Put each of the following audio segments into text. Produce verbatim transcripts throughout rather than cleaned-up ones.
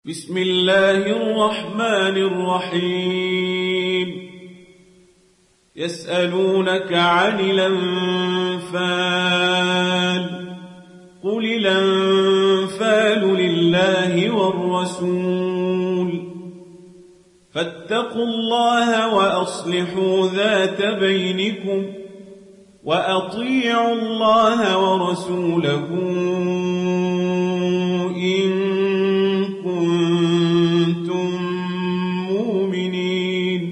بسم الله الرحمن الرحيم يسألونك عن الأنفال قل الأنفال لله والرسول فاتقوا الله وأصلحوا ذات بينكم وأطيعوا الله ورسوله إن كنتم مؤمنين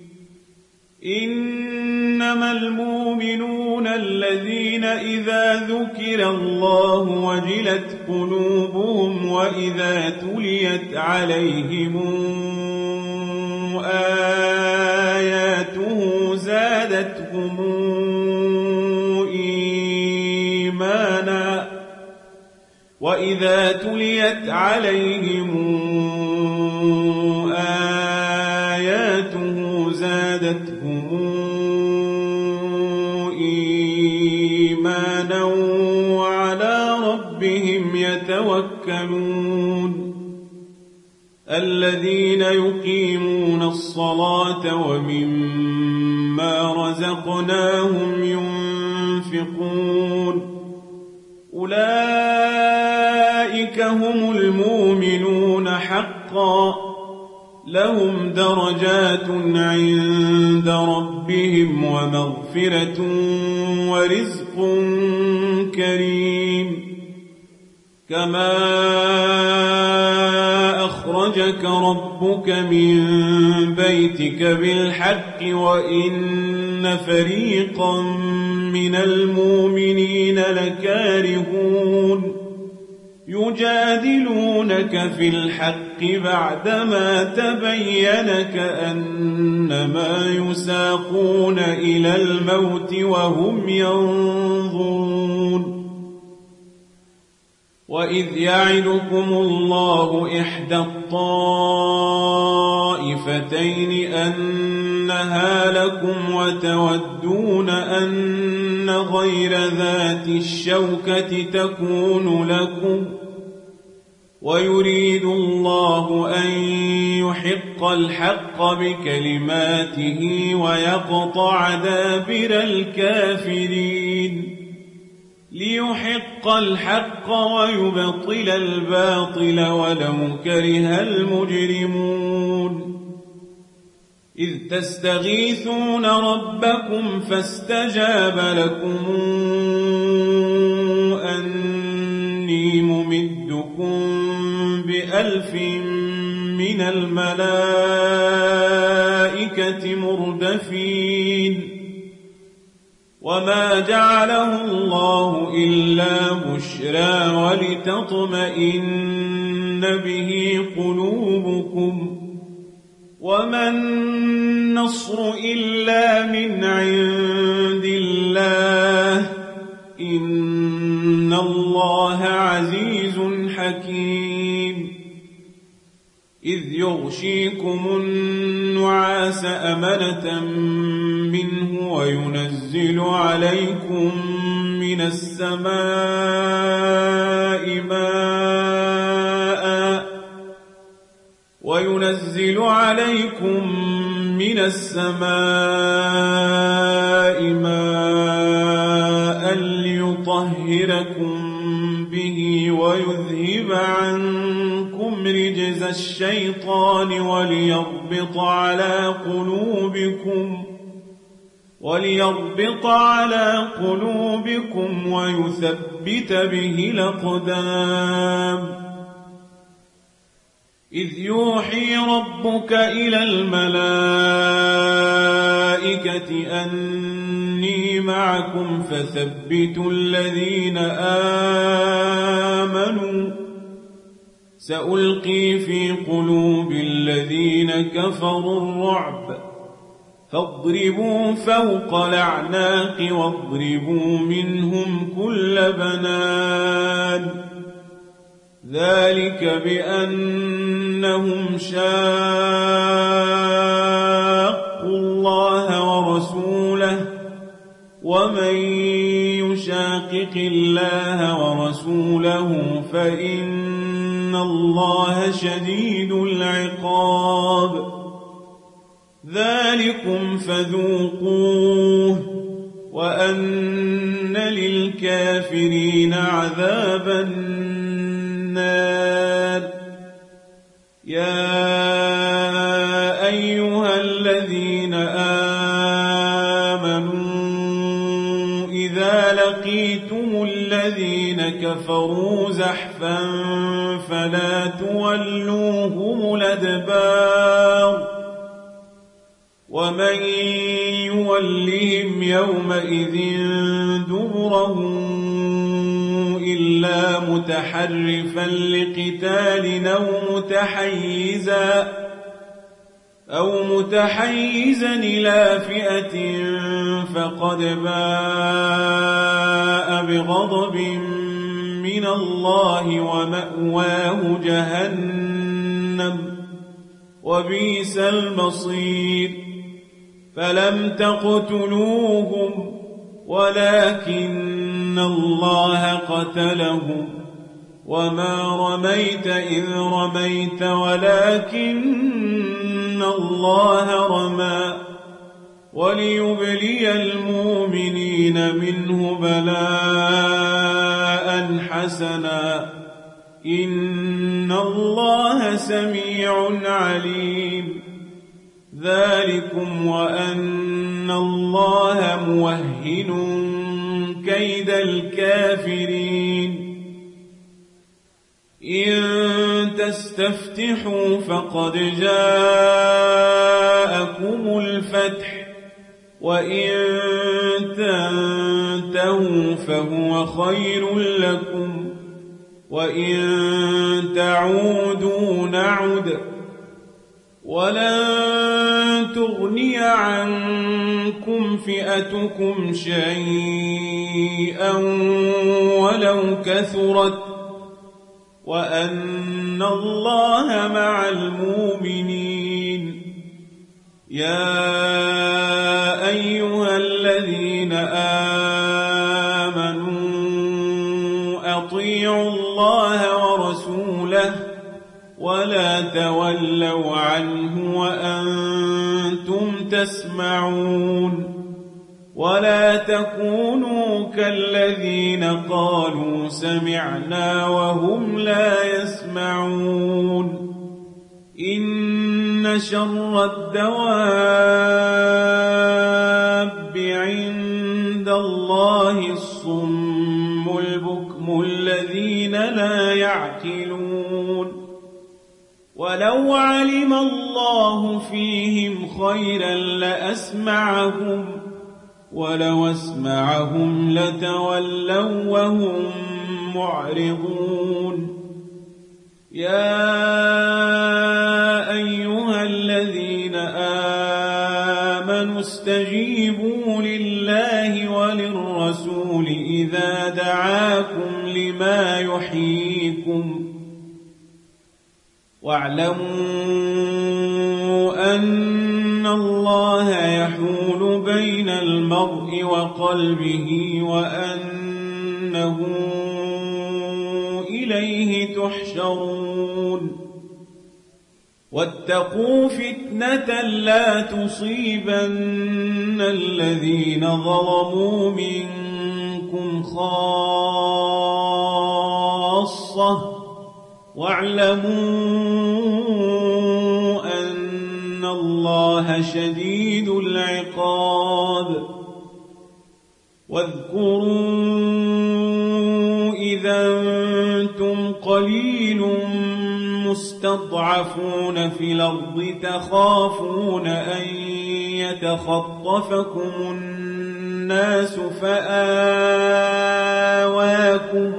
إنما المؤمنون الذين إذا ذكر الله وجلت قلوبهم وإذا تليت عليهم آياته زادتهم إيمانا وإذا تليت عليهم آياته زادتهم إيمانا وعلى ربهم يتوكلون الذين يقيمون الصلاة ومما رزقناهم ينفقون أولئك هم المؤمنون حقا لهم درجات عند ربهم ومغفرة ورزق كريم كما أخرجك ربك من بيتك بالحق وإن فريقا من المؤمنين لكارهون يجادلونك في الحق بعدما تبين كأنما يساقون إلى الموت وهم ينظرون وإذ يعدكم الله إحدى الطائفتين أنها لكم وتودون أن غير ذات الشوكة تكون لكم ويريد الله أن يحق الحق بكلماته ويقطع دابر الكافرين ليحق الحق ويبطل الباطل ولو كره المجرمون إذ تستغيثون ربكم فاستجاب لكم أني ممدكم بألف من الملائكة مردفين وما جعله الله إلا بشرى ولتطمئن به قلوبكم وما النصر إلا من عند الله إن الله عزيز حكيم إذ يغشيكم النعاس أمنة منه وينزل عليكم من السماء ماء وينزل عليكم من السماء ماء ليطهركم به ويذهب عنكم رجز الشيطان وليربط على قلوبكم وليربط على قلوبكم ويثبت به الأقدام إذ يوحي ربك إلى الملائكة أني معكم فثبتوا الذين آمنوا سألقي في قلوب الذين كفروا الرعب فاضربوا فوق الأعناق واضربوا منهم كل بنان ذلك بأنهم شاقوا الله ورسوله ومن يشاقق الله ورسوله فإن الله شديد العقاب ذلكم فذوقوه وأن للكافرين عذاب النار يا أيها الذين آمنوا إذا لقيتم الذين كفروا زحفا فلا تولوهم الأدبار ومن يولهم يومئذ دبره إلا متحرفا لقتال أو متحيزا أو متحيزا إلى فئة فقد باء بغضب من الله ومأواه جهنم وبئس المصير فلم تقتلوهم ولكن الله قتلهم وما رميت إذ رميت ولكن الله رمى وليبلي المؤمنين منه بلاء حسنا إن الله سميع عليم ذلكم وأن الله موهن كيد الكافرين إن تستفتحوا فقد جاءكم الفتح وإن تنتهوا فهو خير لكم وإن تعودوا نعد ولن تغني عنكم فئتكم شيئا ولو كثرت وأن الله مع المؤمنين يا أيها الذين آمنوا أطيعوا الله ورسوله ولا تولوا عنه وأنتم تسمعون ولا تكونوا كالذين قالوا سمعنا وهم لا يسمعون إن شر الدواب عند الله الصم البكم الذين لا يعقلون ولو علم الله فيهم خيرا لأسمعهم ولو أسمعهم لتولوا وهم معرضون يا أيها الذين آمنوا استجيبوا لله وللرسول إذا دعاكم لما يحييكم واعلموا أن الله يحول بين المرء وقلبه وأنه إليه تحشرون واتقوا فتنة لا تصيبن الذين ظلموا منكم خاصة واعلموا أن الله شديد العقاب واذكروا إذا أنتم قليل مستضعفون في الأرض تخافون أن يتخطفكم الناس فآواكم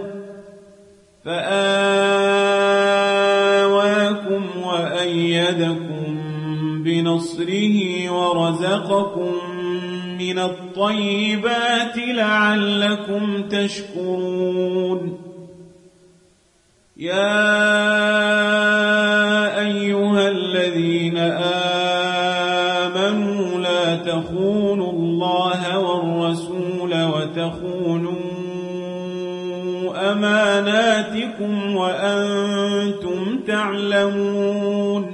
فآواكم وأيدكم بنصره ورزقكم من الطيبات لعلكم تشكرون يا أيها الذين آمنوا لا تخونوا الله والرسول وتخونوا أماناتكم وأنتم يعلمون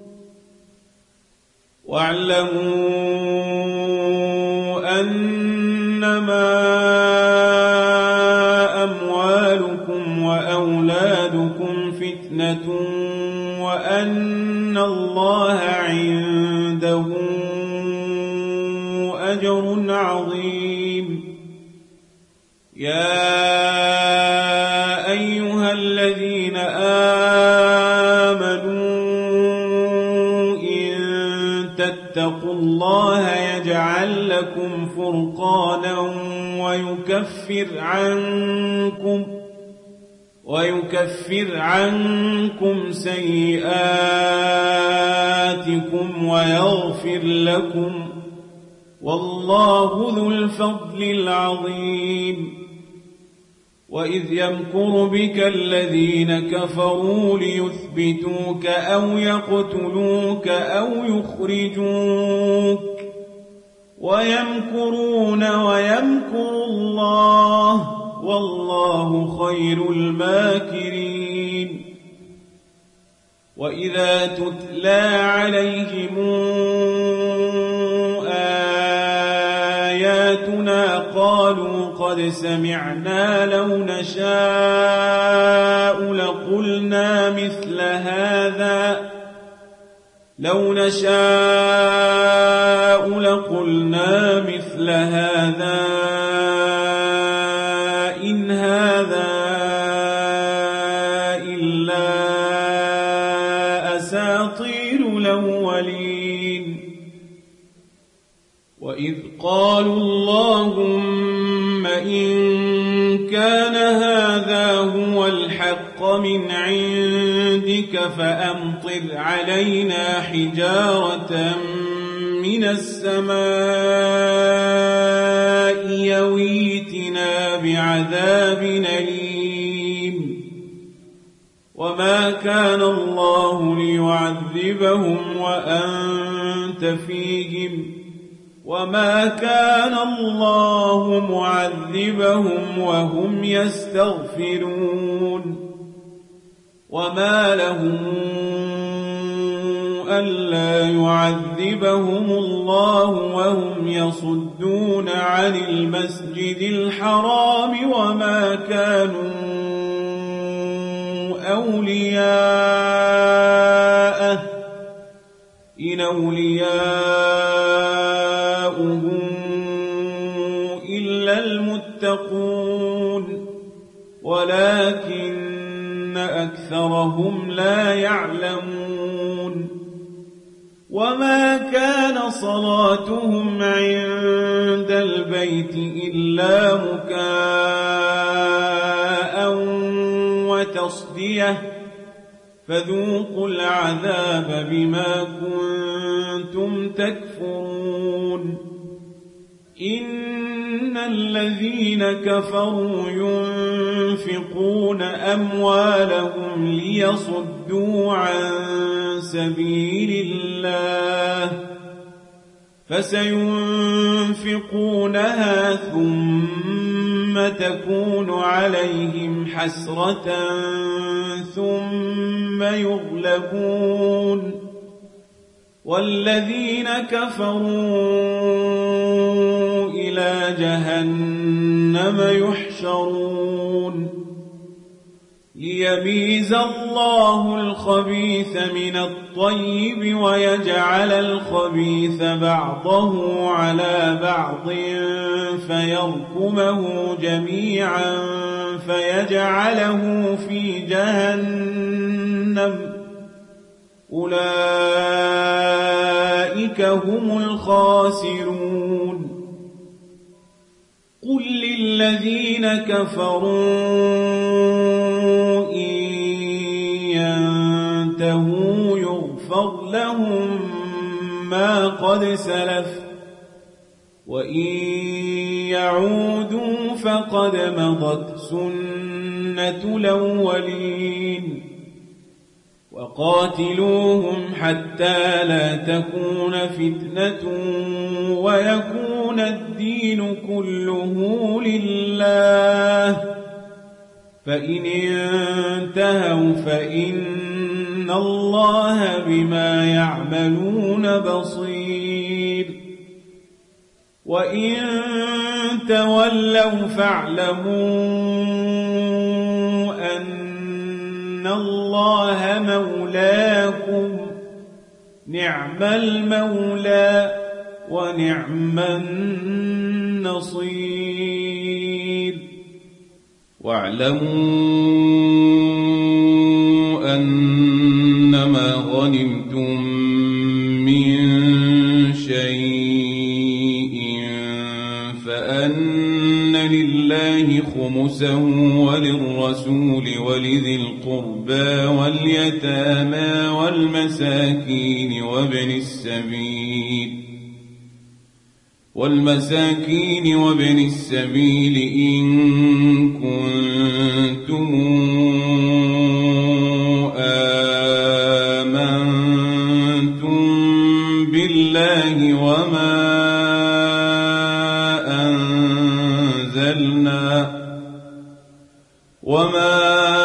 واعلموا أنما أموالكم وأولادكم فتنة وأن الله عنده أجر عظيم. يا أيها الذين آمنوا إن تتقوا الله يجعل لكم فرقانا ويكفر عنكم ويكفر عنكم سيئاتكم ويغفر لكم والله ذو الفضل العظيم. وإذ يمكر بك الذين كفروا ليثبتوك أو يقتلوك أو يخرجوك ويمكرون ويمكر الله والله خير الماكرين. وإذا تتلى عليهم آياتنا قالوا قد سمعنا لو نشاء لقلنا مثل هذا لو نشاء لقلنا مثل هذا إن هذا إلا أساطير الأولين. وإذ قالوا اللهم إن كان هذا هو الحق من عندك فأمطر علينا حجارة من السماء يويتنا بعذاب أليم. وما كان الله ليعذبهم وأنت فيهم وما كان الله معذبهم وهم يستغفرون. وما لهم ألا يعذبهم الله وهم يصدون عن المسجد الحرام وما كانوا أولياءه إن أولياؤه إلا المتقون ولكن أكثرهم لا يعلمون. وما كان صلاتهم عند البيت إلا مكاء وتصدية فذوقوا العذاب بما كنتم تكفرون. إن الذين كفروا ينفقون أموالهم ليصدوا عن سبيل الله فسينفقونها ثم تكون عليهم حسرة ثم يغلبون والذين كفروا إلى جهنم يحشرون. ليميز الله الخبيث من الطيب ويجعل الخبيث بعضه على بعض فيركمه جميعا فيجعله في جهنم أولئك هم الخاسرون. قل للذين كفروا إن ينتهوا يغفر لهم ما قد سلف وإن يعودوا فقد مضت سنة الأولين. وقاتلوهم حتى لا تكون فتنة ويكون الدين كله لله فإن انتهوا فإن إن الله بما يعملون بصير وإن تولوا فاعلموا أن الله مولاكم نعم المولى ونعم النصير واعلموا أنما غنمتم من شيء فأن لله خمسه وللرسول ولذي القربى واليتامى والمساكين وابن السبيل والمساكين وابن السبيل إن كنتم آمنتم بالله وما أنزلنا وما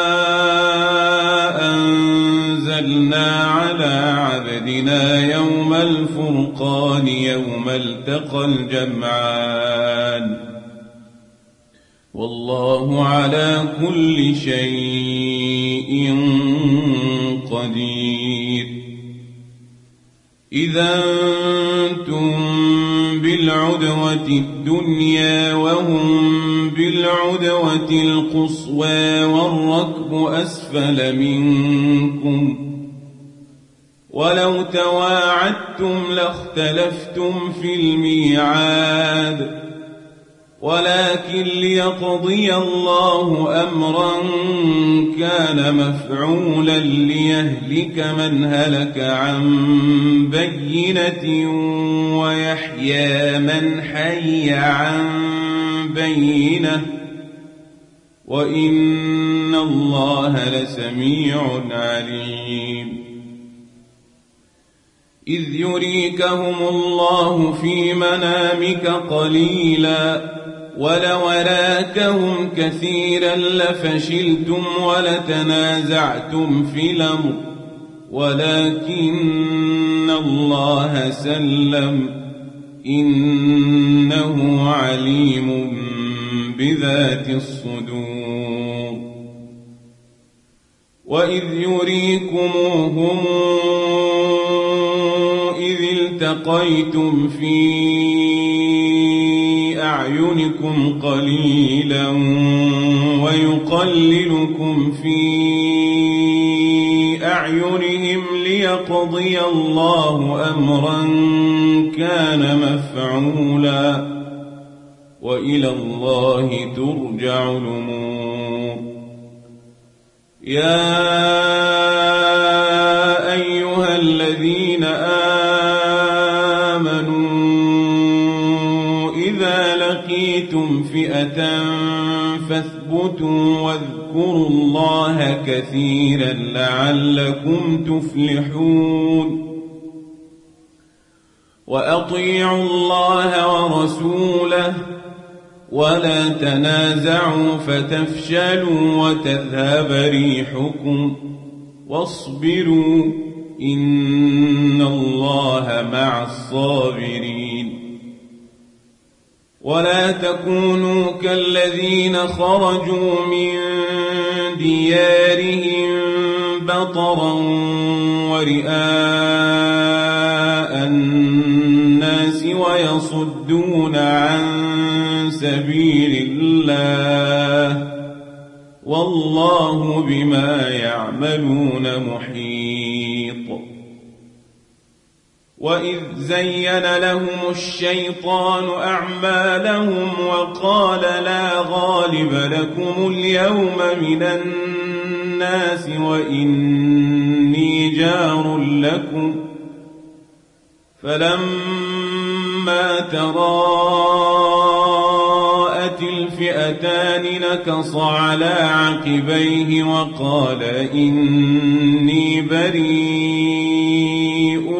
أنزلنا على عبدنا يوم الفرقان يوم التقى الجمعان والله على كل شيء قدير إذا أنتم بالعدوة الدنيا وهم بالعدوة القصوى والركب أسفل منكم ولو تواعدتم لاختلفتم في الميعاد ولكن ليقضي الله أمرا كان مفعولا ليهلك من هلك عن بينة ويحيى من حي عن بينة وإن الله لسميع عليم إذ يريكهم الله في منامك قليلا ولو أراكهم كثيرا لفشلتم ولتنازعتم في الأمر ولكن الله سلم إنه عليم بذات الصدور وإذ يريكموهم إذ التقيتم في أعينكم قليلا ويقللكم في أعينهم ليقضي الله أمرا كان مفعولا وإلى الله ترجع الأمور يا أيها الذين آمنوا إذا لقيتم فئة فاثبتوا واذكروا الله كثيرا لعلكم تفلحون وأطيعوا الله ورسوله ولا تنازعوا فتفشلوا وتذهب ريحكم واصبروا إن الله مع الصابرين ولا تكونوا كالذين خرجوا من ديارهم بطرا ورئاء الناس ويصدون عن سبيل الله والله بما يعملون محيط وإذ زين لهم الشيطان أعمالهم وقال لا غالب لكم اليوم من الناس وإني جار لكم فلما تراءت الفئتان نكص على عقبيه وقال إني بريء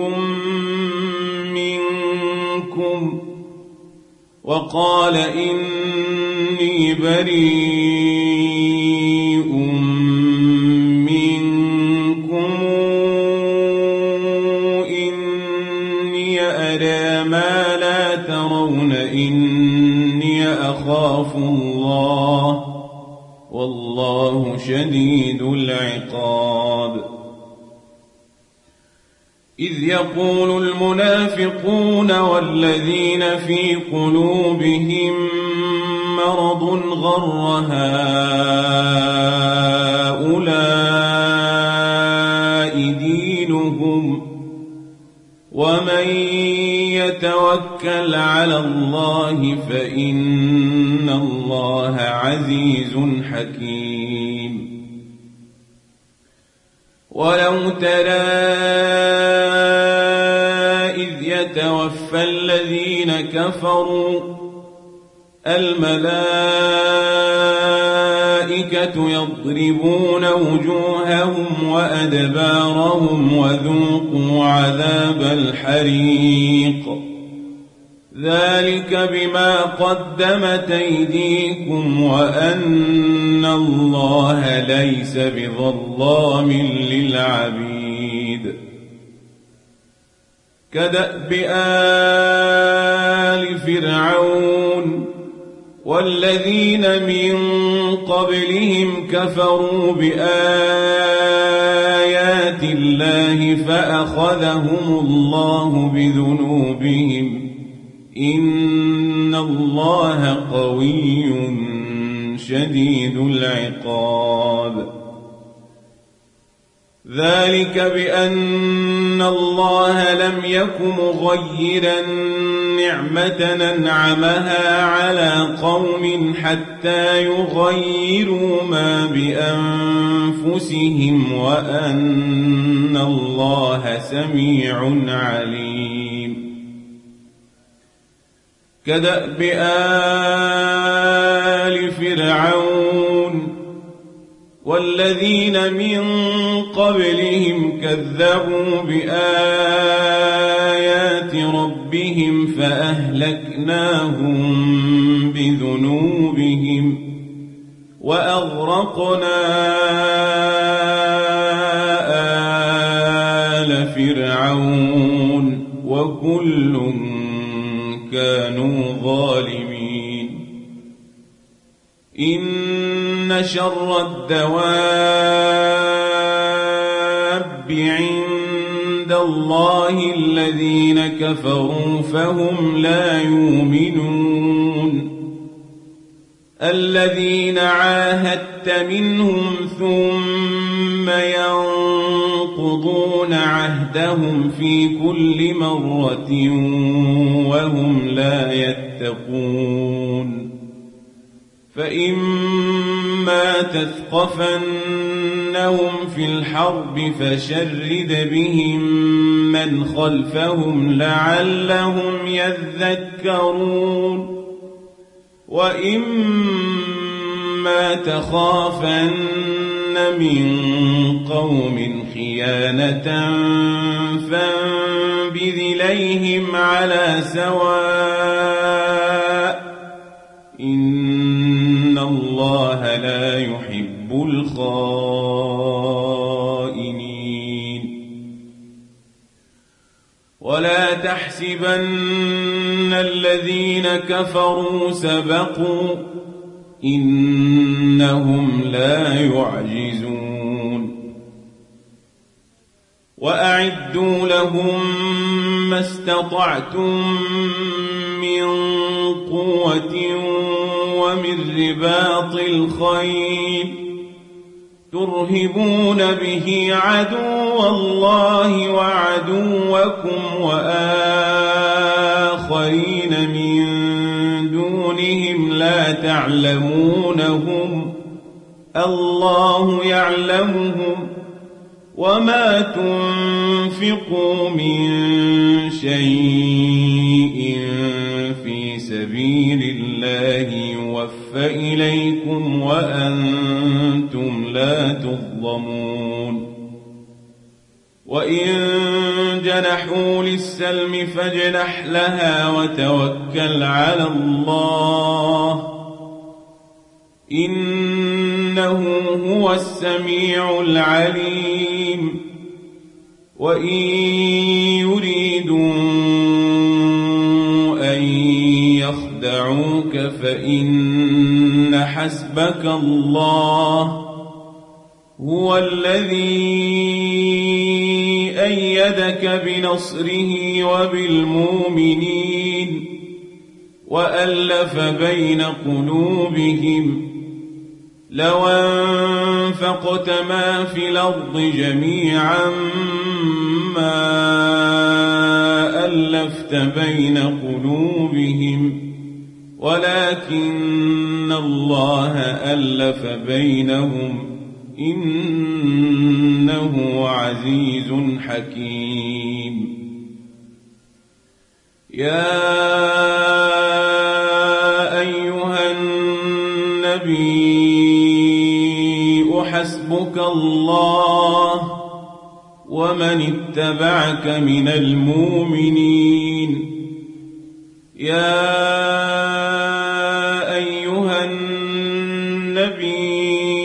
منكم وقال إني بريء منكم فرعون إني أخاف الله والله شديد العقاب. إذ يقول المنافقون والذين في قلوبهم مرض غر هؤلاء دينهم ومن يتوكل على الله فإن الله عزيز حكيم. ولو ترى إذ يتوفى الذين كفروا الملائكة يضربون وجوههم وأدبارهم وذوقوا عذاب الحريق ذلك بما قدمت أيديكم وأن الله ليس بظلام للعبيد. كدأب آل فرعون والذين من قبلهم كفروا بآيات الله فأخذهم الله بذنوبهم إن الله قوي شديد العقاب. ذلك بأن الله لم يك مغيرا نعمة أنعمها على قوم حتى يغيروا ما بأنفسهم وأن الله سميع عليم. كدأب آل فرعون والذين من قبلهم كذبوا بآيات ربهم فأهلكناهم بذنوبهم وأغرقنا آل فرعون وكل كانوا ظالمين. إن شر الدواب عند الله الذين كفروا فهم لا يؤمنون. الذين عاهدت منهم ثم ينقضون عهدهم في كل مرة وهم لا يتقون. فإما تثقفنهم في الحرب فشرد بهم من خلفهم لعلهم يذكرون. وإما تخافن من قوم خيانة فانبذ إليهم على سواء إن الله لا يحب الخائنين. ولا تحسبن الذين كفروا سبقوا إنهم لا يعجزون. وأعدوا لهم ما استطعتم من قوة ومن رباط الخيل ترهبون به عدو الله وعدوكم وآخرين من دونهم لا تعلمونهم الله يعلمهم وما تنفقوا من شيء في سبيل الله يوفى إليكم وأنتم لا تظلمون. وإن جنحوا للسلم فاجنح لها وتوكل على الله إنه هو السميع العليم. وإن يريدوا أن جاهدوك فإن حسبك الله هو الذي أيدك بنصره وبالمؤمنين وألف بين قلوبهم لو أنفقت ما في الأرض جميعا ما ألفت بين قلوبهم ولكن الله ألف بينهم إنه عزيز حكيم. يا أيها النبي حسبك الله ومن اتبعك من المؤمنين. يا أيها النبي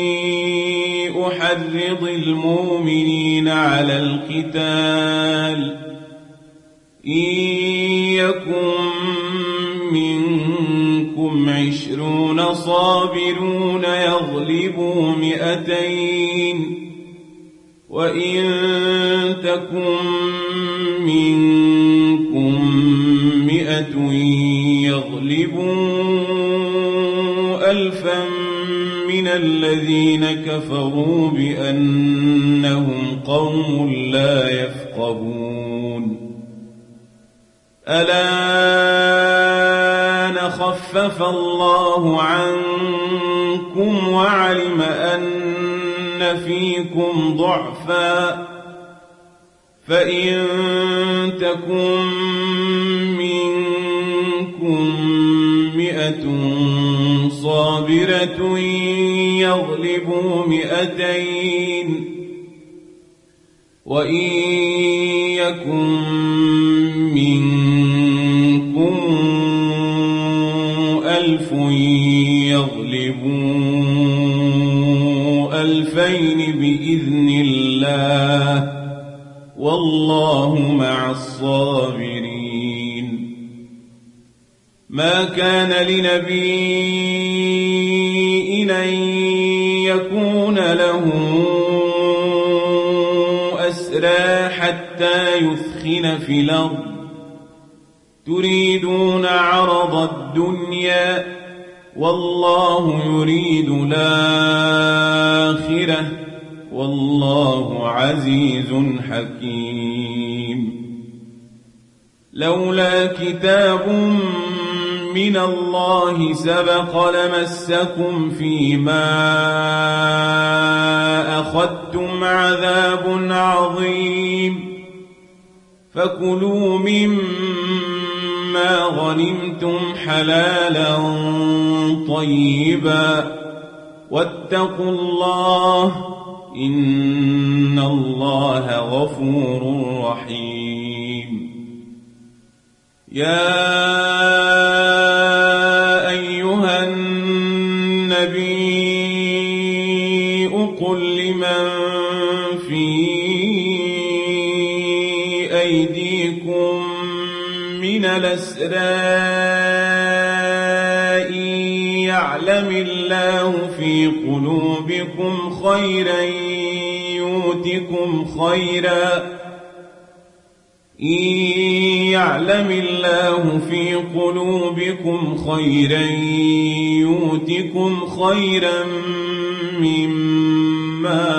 حرض المؤمنين على القتال إن يكن منكم عشرون صابرون يغلبوا مئتين وإن تكن منكم مئة يغلبوا ألفا من الذين كفروا بأنهم قوم لا يفقهون. الآن خفف الله عنكم وعلم أن فيكم ضعفا فإن تكن منكم مئة صابرة يغلبوا مئتين وإن يكن منكم ألف يغلبوا ألفين بإذن الله والله مع الصابرين. ما كان لنبي أن يكون له أسرى حتى يثخن في الأرض تريدون عرض الدنيا والله يريد الآخرة والله عزيز حكيم. لولا كتاب من الله سبق لمسكم فيما أخذتم عذاب عظيم فكلوا مما غنمتم حلالا طيبا واتقوا الله إن الله غفور رحيم. يا أيها النبي قل لمن في أيديكم من الأسرى يعلم الله في قلوبكم خيرا يؤتكم خيرا إن يعلم الله في قلوبكم خيرا يؤتكم خيرا مما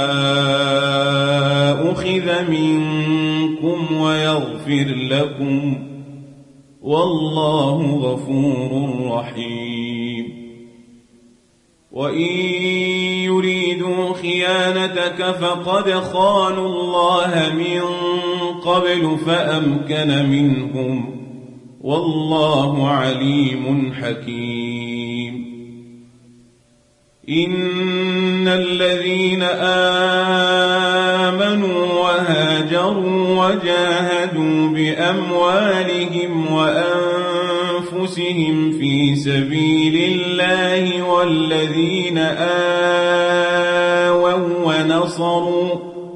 أخذ منكم ويغفر لكم والله غفور رحيم. وإن يريدوا خيانتك فقد خانوا الله من قبل فأمكن منهم والله عليم حكيم. إن الذين آمنوا وهاجروا وجاهدوا بأموالهم وأنفسهم في سبيل الله والذين آووا ونصروا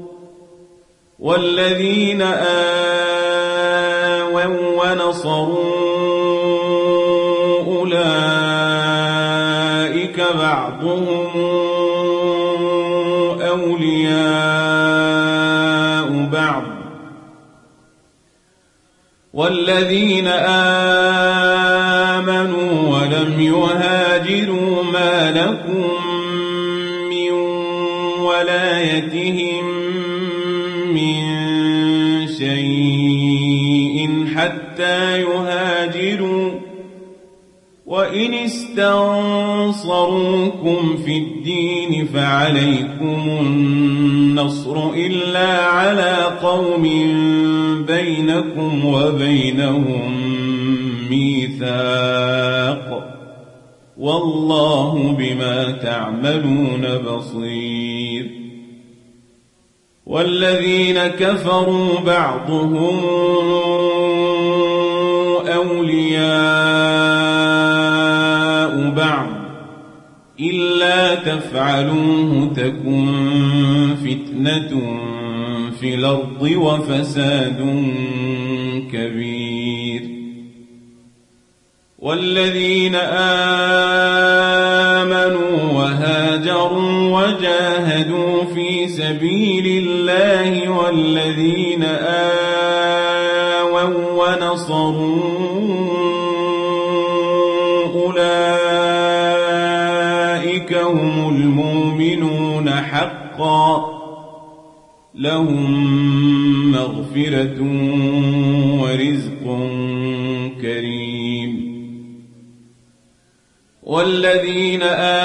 والذين آووا ونصروا أولئك والذين آمنوا ولم يهاجروا ما لكم من ولايتهم من شيء حتى يهاجروا وإن استنصروكم في الدين فعليكم النصر إلا على قوم بينكم وبينهم ميثاق والله بما تعملون بصير. والذين كفروا بعضهم أولياء بعض إلا تفعلوه تكن فتنة في الأرض وفساد كبير. والذين آمنوا وهاجروا وجاهدوا في سبيل الله والذين آووا ونصروا أولئك هم المؤمنون حقا لهم مغفرة ورزق كريم. والذين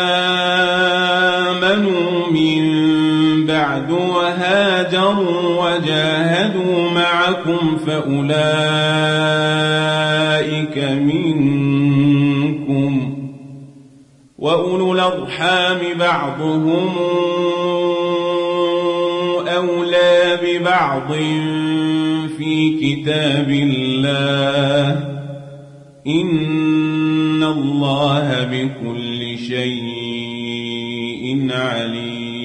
آمنوا من بعد وهاجروا وجاهدوا معكم فأولئك منكم وأولو الأرحام بعضهم أولى ببعض في كتاب الله إن الله بكل شيء عليم.